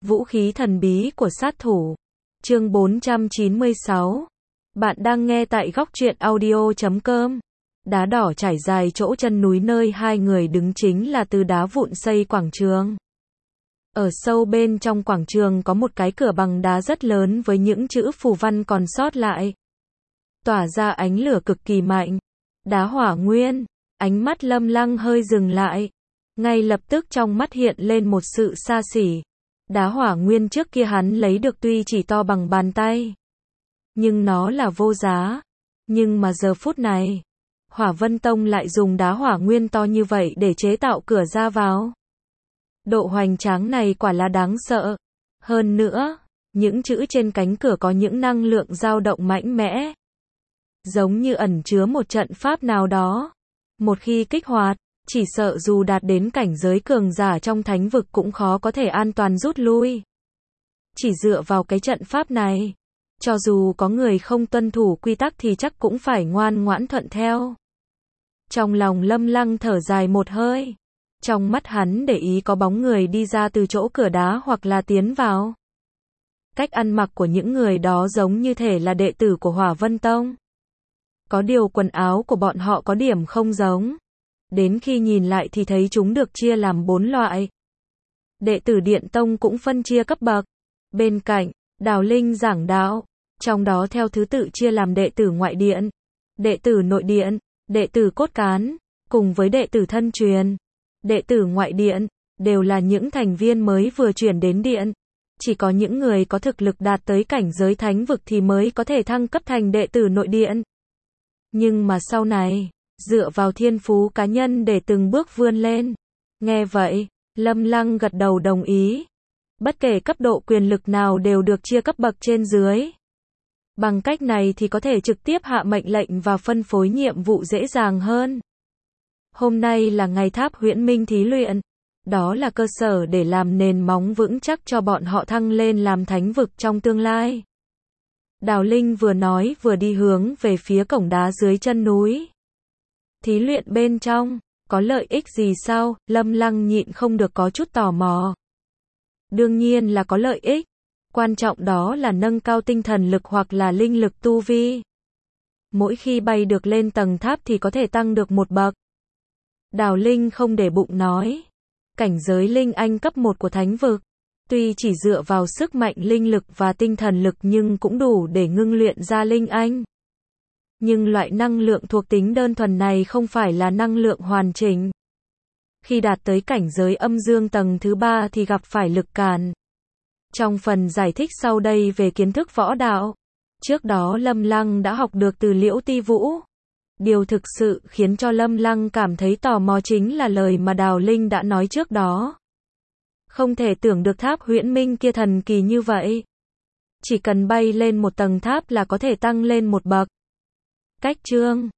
Vũ khí thần bí của sát thủ. Chương 496. Bạn đang nghe tại góc truyện audio.com. Đá đỏ trải dài chỗ chân núi nơi hai người đứng chính là từ đá vụn xây quảng trường. Ở sâu bên trong quảng trường có một cái cửa bằng đá rất lớn với những chữ phù văn còn sót lại. Tỏa ra ánh lửa cực kỳ mạnh. Đá hỏa nguyên. Ánh mắt Lâm Lăng hơi dừng lại. Ngay lập tức trong mắt hiện lên một sự xa xỉ. Đá hỏa nguyên trước kia hắn lấy được tuy chỉ to bằng bàn tay, nhưng nó là vô giá. Nhưng mà giờ phút này, Hỏa Vân Tông lại dùng đá hỏa nguyên to như vậy để chế tạo cửa ra vào. Độ hoành tráng này quả là đáng sợ. Hơn nữa, những chữ trên cánh cửa có những năng lượng dao động mạnh mẽ, giống như ẩn chứa một trận pháp nào đó. Một khi kích hoạt, chỉ sợ dù đạt đến cảnh giới cường giả trong thánh vực cũng khó có thể an toàn rút lui. Chỉ dựa vào cái trận pháp này, cho dù có người không tuân thủ quy tắc thì chắc cũng phải ngoan ngoãn thuận theo. Trong lòng Lâm Lăng thở dài một hơi. Trong mắt hắn để ý có bóng người đi ra từ chỗ cửa đá hoặc là tiến vào. Cách ăn mặc của những người đó giống như thể là đệ tử của Hỏa Vân Tông. Có điều quần áo của bọn họ có điểm không giống. Đến khi nhìn lại thì thấy chúng được chia làm 4 loại. Đệ tử Điện Tông cũng phân chia cấp bậc. Bên cạnh, Đào Linh giảng đạo. Trong đó theo thứ tự chia làm đệ tử ngoại điện, đệ tử nội điện, đệ tử cốt cán, cùng với đệ tử thân truyền. Đệ tử ngoại điện, đều là những thành viên mới vừa chuyển đến điện. Chỉ có những người có thực lực đạt tới cảnh giới thánh vực thì mới có thể thăng cấp thành đệ tử nội điện. Nhưng mà sau này, dựa vào thiên phú cá nhân để từng bước vươn lên. Nghe vậy, Lâm Lăng gật đầu đồng ý. Bất kể cấp độ quyền lực nào đều được chia cấp bậc trên dưới. Bằng cách này thì có thể trực tiếp hạ mệnh lệnh và phân phối nhiệm vụ dễ dàng hơn. Hôm nay là ngày Tháp Huyễn Minh thí luyện. Đó là cơ sở để làm nền móng vững chắc cho bọn họ thăng lên làm thánh vực trong tương lai. Đào Linh vừa nói vừa đi hướng về phía cổng đá dưới chân núi. Thí luyện bên trong, có lợi ích gì sao? Lâm Lăng nhịn không được có chút tò mò. Đương nhiên là có lợi ích. Quan trọng đó là nâng cao tinh thần lực hoặc là linh lực tu vi. Mỗi khi bay được lên tầng tháp thì có thể tăng được một bậc. Đào Linh không để bụng nói. Cảnh giới linh anh cấp 1 của thánh vực, tuy chỉ dựa vào sức mạnh linh lực và tinh thần lực nhưng cũng đủ để ngưng luyện ra linh anh. Nhưng loại năng lượng thuộc tính đơn thuần này không phải là năng lượng hoàn chỉnh. Khi đạt tới cảnh giới âm dương tầng thứ 3 thì gặp phải lực cản. Trong phần giải thích sau đây về kiến thức võ đạo, trước đó Lâm Lăng đã học được từ Liễu Ti Vũ. Điều thực sự khiến cho Lâm Lăng cảm thấy tò mò chính là lời mà Đào Linh đã nói trước đó. Không thể tưởng được tháp huyễn minh kia thần kỳ như vậy. Chỉ cần bay lên một tầng tháp là có thể tăng lên một bậc. Cách chương